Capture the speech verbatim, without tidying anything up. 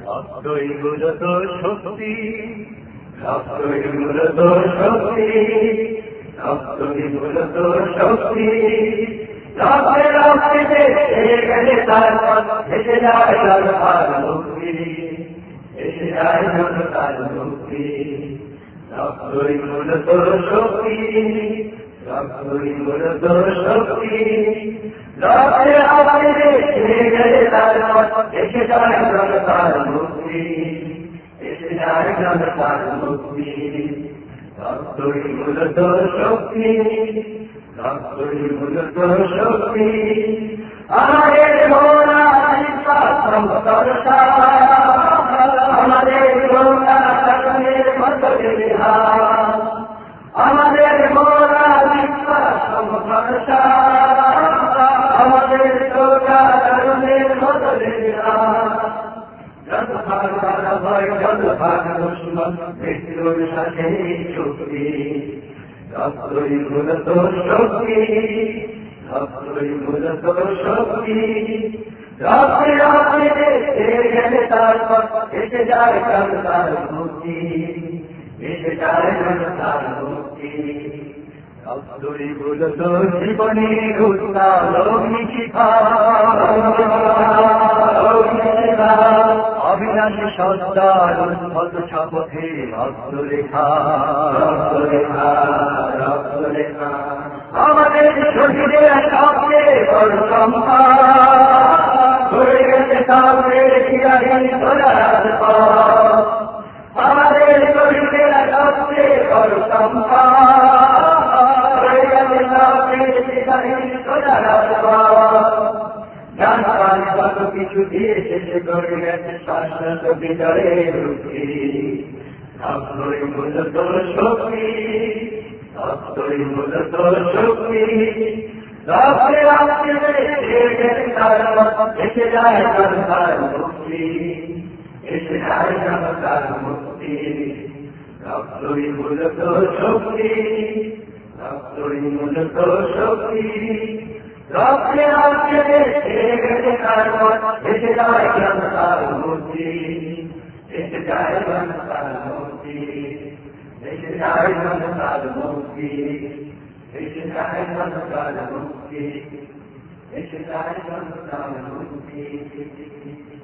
রক্তই মূলত শক্তি, রক্তই মূলত শক্তি, রক্তই মূলত শক্তি। রক্তে রক্তে এসে গেলে তার এসে যায় তার মুক্তি, এসে যায় তার মুক্তি। রক্তই মূলত শক্তি, রক্তই মূলত শক্তি। রক্তে রক্তে এসে গেলে তার এসে যায় তার মুক্তি, এসে যায় তার মুক্তি। রক্তই মূলত শক্তি, রক্তই মূলত শক্তি। আমাদের মোরা আমাদের মোরা কারণের মতনের হাত, আমাদের মোরা বিশ্বাস ভরসা, আমাদের মোরা কারণের মতনের হাত। যত ভাগ বাধা ভয়, যত ভাগ দুশ্মন, মৃত্যুর সাথে চুক্তি। রক্তই মূলত শক্তি, রক্তই মূলত শক্তি। রক্তে রক্তে এসে গেলে তারপর এসে যায় তার মুক্তি, এসে যায় তার মুক্তি। রক্তই মূলত জীবনের উত্তাল অগ্নিশিখা, অবিনাশী সত্তার উন্মত শপথে রক্তরেখা, রক্তরেখা, রক্তরেখা। আমাদের শরীরের সবচেয়ে বড় সম্পদ, হয়ে গেছে সামনের চিরাহীন ধরার পথ। আমাদের শরীরের সবচেয়ে বড় সম্পদ, হয়ে গেছে সামনের চিরাহীন ধরার পথ। জানতাম কত কিছু দিয়ে শেষ করে গেছে শাশ্বত বিজয়ের রুখি। রক্তই মূলত শক্তি, রক্তই মূলত শক্তি। রক্তে রক্তে এসে গেছে তার এসে যায় তার মুক্তি, এসে যায় তার মুক্তি। রক্তই মূলত শক্তি, রক্তই মূলত শক্তি। রক্তে রক্তে এসে গেছে তার এসে যায় তার মুক্তি, এসে যায় তার মুক্তি, এসে যায় তার মুক্তি, এসে যায় তার মুক্তি, এসে যায় তার মুক্তি।